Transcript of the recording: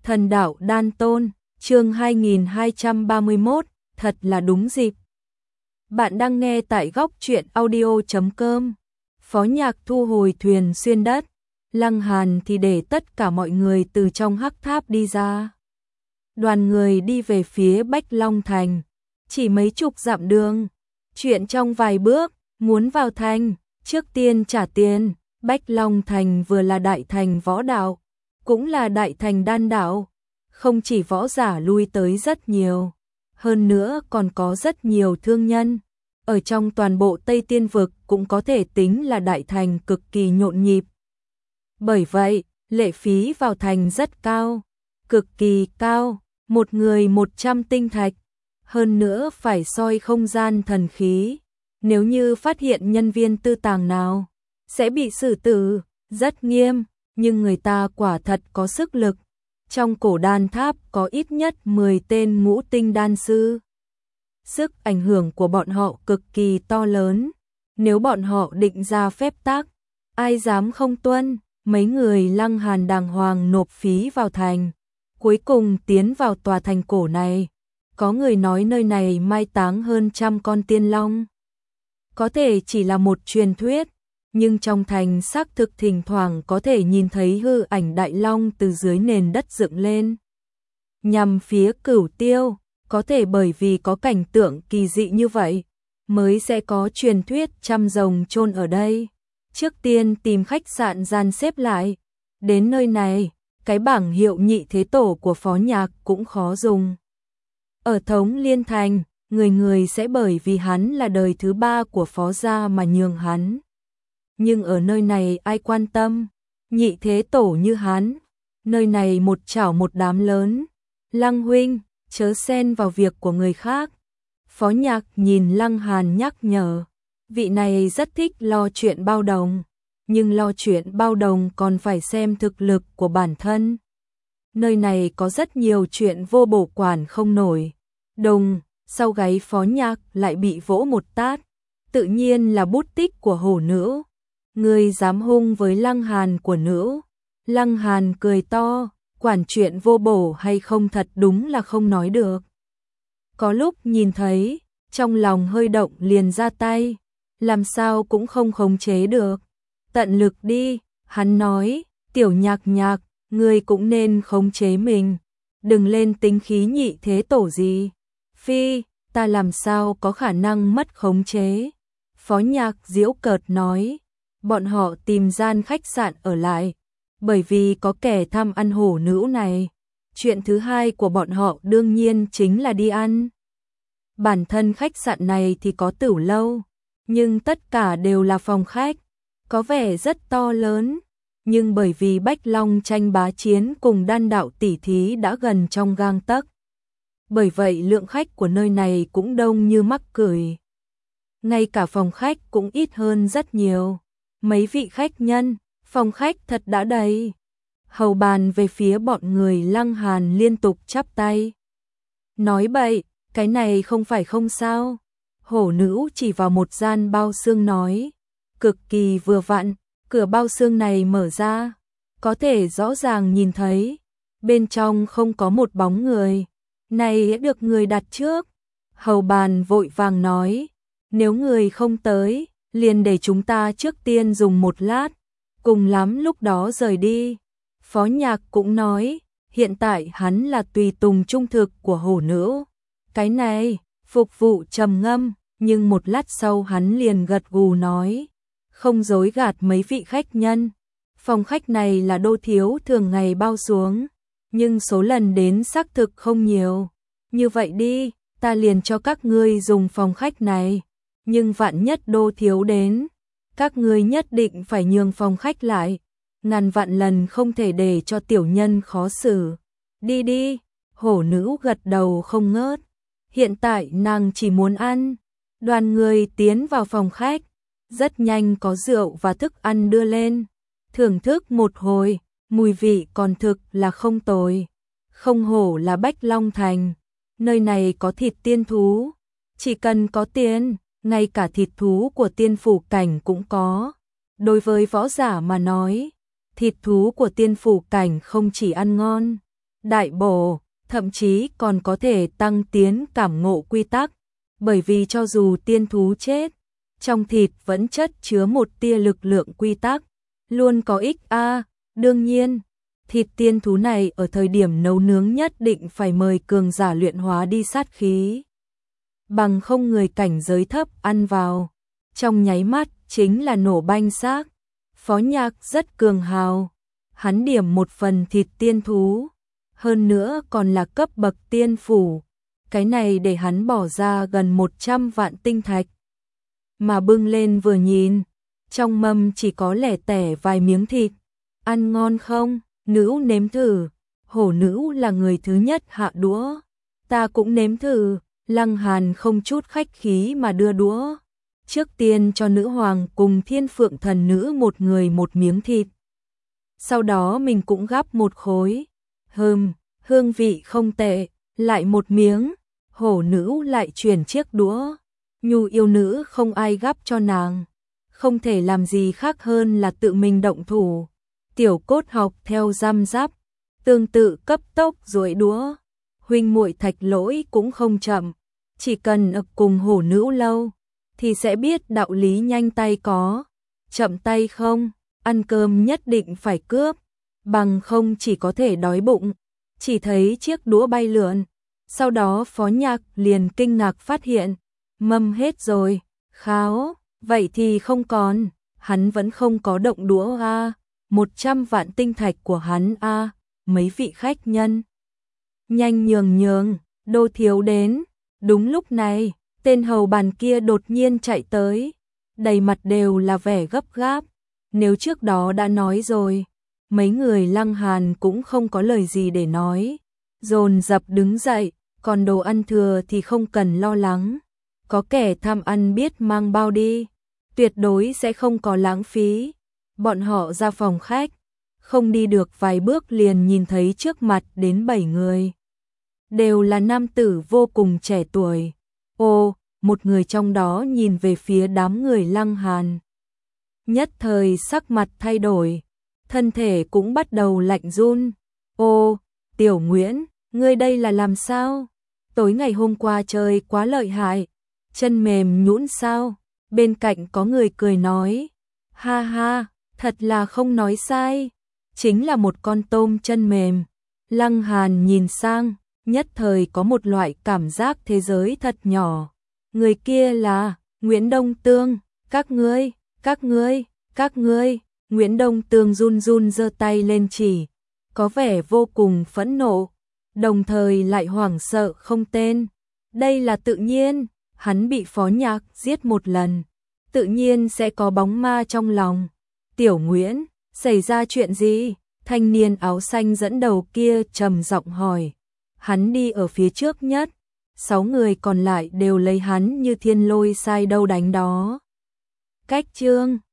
Thần đạo đan tôn, chương 2231, thật là đúng dịp. Bạn đang nghe tại góc truyện audio.com. Phó Nhạc thu hồi thuyền xuyên đất, Lăng Hàn thì để tất cả mọi người từ trong hắc tháp đi ra. Đoàn người đi về phía Bách Long Thành, chỉ mấy chục dặm đường. Chuyện trong vài bước, muốn vào thành, trước tiên trả tiền. Bách Long Thành vừa là đại thành võ đạo, cũng là đại thành đan đạo. Không chỉ võ giả lui tới rất nhiều, hơn nữa còn có rất nhiều thương nhân. Ở trong toàn bộ Tây Tiên Vực cũng có thể tính là đại thành cực kỳ nhộn nhịp. Bởi vậy, lệ phí vào thành rất cao, cực kỳ cao, một người 100 tinh thạch. Hơn nữa phải soi không gian thần khí. Nếu như phát hiện nhân viên tư tàng nào, sẽ bị xử tử, rất nghiêm, nhưng người ta quả thật có sức lực. Trong cổ đan tháp có ít nhất 10 tên ngũ tinh đan sư. Sức ảnh hưởng của bọn họ cực kỳ to lớn. Nếu bọn họ định ra phép tắc, ai dám không tuân. Mấy người Lăng Hàn đàng hoàng nộp phí vào thành, cuối cùng tiến vào tòa thành cổ này. Có người nói nơi này mai táng hơn 100 con tiên long. Có thể chỉ là một truyền thuyết, nhưng trong thành xác thực thỉnh thoảng có thể nhìn thấy hư ảnh đại long từ dưới nền đất dựng lên, nhằm phía Cửu Tiêu. Có thể bởi vì có cảnh tượng kỳ dị như vậy, mới sẽ có truyền thuyết trăm rồng chôn ở đây. Trước tiên tìm khách sạn gian xếp lại. Đến nơi này, cái bảng hiệu nhị thế tổ của Phó Nhạc cũng khó dùng. Ở Thống Liên Thành, người người sẽ bởi vì hắn là đời thứ 3 của Phó gia mà nhường hắn. Nhưng ở nơi này ai quan tâm, nhị thế tổ như hắn, nơi này một chảo một đám lớn. Lăng huynh, chớ xen vào việc của người khác. Phó Nhạc nhìn Lăng Hàn nhắc nhở, vị này rất thích lo chuyện bao đồng, nhưng lo chuyện bao đồng còn phải xem thực lực của bản thân. Nơi này có rất nhiều chuyện vô bổ quản không nổi. Đồng, sau gáy Phó Nhạc lại bị vỗ một tát, tự nhiên là bút tích của hổ nữ. Người dám hung với Lăng Hàn của nữ. Lăng Hàn cười to, quản chuyện vô bổ hay không thật đúng là không nói được. Có lúc nhìn thấy, trong lòng hơi động liền ra tay, làm sao cũng không khống chế được. Tận lực đi, hắn nói, Tiểu Nhạc Nhạc, ngươi cũng nên khống chế mình, đừng lên tính khí nhị thế tổ gì. Phi, ta làm sao có khả năng mất khống chế. Phó Nhạc giễu cợt nói, bọn họ tìm gian khách sạn ở lại, bởi vì có kẻ tham ăn hổ nữ này. Chuyện thứ hai của bọn họ đương nhiên chính là đi ăn. Bản thân khách sạn này thì có tửu lâu, nhưng tất cả đều là phòng khách, có vẻ rất to lớn. Nhưng bởi vì Bách Long tranh bá chiến cùng đan đạo tỉ thí đã gần trong gang tấc, bởi vậy lượng khách của nơi này cũng đông như mắc cười. Ngay cả phòng khách cũng ít hơn rất nhiều. Mấy vị khách nhân, phòng khách thật đã đầy. Hầu bàn về phía bọn người Lăng Hàn liên tục chắp tay. Nói bậy, cái này không phải không sao. Hổ nữ chỉ vào một gian bao xương nói, cực kỳ vừa vặn. Cửa bao xương này mở ra, có thể rõ ràng nhìn thấy, bên trong không có một bóng người. Này được người đặt trước. Hầu bàn vội vàng nói, nếu người không tới, liền để chúng ta trước tiên dùng một lát, cùng lắm lúc đó rời đi. Phó Nhạc cũng nói, hiện tại hắn là tùy tùng trung thực của hổ nữ. Cái này, phục vụ trầm ngâm, nhưng một lát sau hắn liền gật gù nói, không dối gạt mấy vị khách nhân. Phòng khách này là Đô thiếu thường ngày bao xuống, nhưng số lần đến xác thực không nhiều. Như vậy đi, ta liền cho các ngươi dùng phòng khách này. Nhưng vạn nhất Đô thiếu đến, các ngươi nhất định phải nhường phòng khách lại. Ngàn vạn lần không thể để cho tiểu nhân khó xử. Đi đi, hổ nữ gật đầu không ngớt. Hiện tại nàng chỉ muốn ăn. Đoàn người tiến vào phòng khách, rất nhanh có rượu và thức ăn đưa lên. Thưởng thức một hồi, mùi vị còn thực là không tồi. Không hổ là Bách Long Thành, nơi này có thịt tiên thú. Chỉ cần có tiền, ngay cả thịt thú của tiên phủ cảnh cũng có. Đối với võ giả mà nói, thịt thú của tiên phủ cảnh không chỉ ăn ngon, đại bổ, thậm chí còn có thể tăng tiến cảm ngộ quy tắc, bởi vì cho dù tiên thú chết, trong thịt vẫn chất chứa một tia lực lượng quy tắc, luôn có ích a. Đương nhiên, thịt tiên thú này ở thời điểm nấu nướng nhất định phải mời cường giả luyện hóa đi sát khí, bằng không người cảnh giới thấp ăn vào, trong nháy mắt chính là nổ banh xác. Phó Nhạc rất cường hào, hắn điểm một phần thịt tiên thú, hơn nữa còn là cấp bậc tiên phủ, cái này để hắn bỏ ra gần 100 vạn tinh thạch. Mà bưng lên vừa nhìn, trong mâm chỉ có lẻ tẻ vài miếng thịt. Ăn ngon không? Nữ nếm thử. Hổ nữ là người thứ nhất hạ đũa. Ta cũng nếm thử. Lăng Hàn không chút khách khí mà đưa đũa. Trước tiên cho nữ hoàng cùng Thiên Phượng thần nữ một người một miếng thịt. Sau đó mình cũng gắp một khối. Hương vị không tệ. Lại một miếng. Hổ nữ lại chuyển chiếc đũa. Nhu yêu nữ không ai gắp cho nàng, không thể làm gì khác hơn là tự mình động thủ. Tiểu Cốt học theo răm rắp, tương tự cấp tốc duỗi đũa. Huynh muội Thạch Lỗi cũng không chậm, chỉ cần ở cùng hổ nữ lâu thì sẽ biết đạo lý nhanh tay có, chậm tay không. Ăn cơm nhất định phải cướp, bằng không chỉ có thể đói bụng. Chỉ thấy chiếc đũa bay lượn, sau đó Phó Nhạc liền kinh ngạc phát hiện mâm hết rồi. Kháo, vậy thì không còn, hắn vẫn không có động đũa a. 100 vạn tinh thạch của hắn a. Mấy vị khách nhân nhanh nhường, Đô thiếu đến. Đúng lúc này, tên hầu bàn kia đột nhiên chạy tới, đầy mặt đều là vẻ gấp gáp. Nếu trước đó đã nói rồi, mấy người Lăng Hàn cũng không có lời gì để nói, dồn dập đứng dậy. Còn đồ ăn thừa thì không cần lo lắng, có kẻ tham ăn biết mang bao đi, tuyệt đối sẽ không có lãng phí. Bọn họ ra phòng khách, không đi được vài bước liền nhìn thấy trước mặt đến 7 người. Đều là nam tử vô cùng trẻ tuổi. Ô, một người trong đó nhìn về phía đám người Lăng Hàn. Nhất thời sắc mặt thay đổi, thân thể cũng bắt đầu lạnh run. Ô, Tiểu Nguyễn, ngươi đây là làm sao? Tối ngày hôm qua chơi quá lợi hại, chân mềm nhũn sao? Bên cạnh có người cười nói, ha ha, thật là không nói sai, chính là một con tôm chân mềm. Lăng Hàn nhìn sang, nhất thời có một loại cảm giác thế giới thật nhỏ. Người kia là Nguyễn Đông Tương. Các ngươi. Nguyễn Đông Tương run run giơ tay lên chỉ, có vẻ vô cùng phẫn nộ, đồng thời lại hoảng sợ không tên. Đây là tự nhiên, hắn bị Phó Nhạc giết một lần, tự nhiên sẽ có bóng ma trong lòng. Tiểu Nguyễn, xảy ra chuyện gì? Thanh niên áo xanh dẫn đầu kia trầm giọng hỏi. Hắn đi ở phía trước nhất, 6 người còn lại đều lấy hắn như thiên lôi sai đâu đánh đó. Cách chương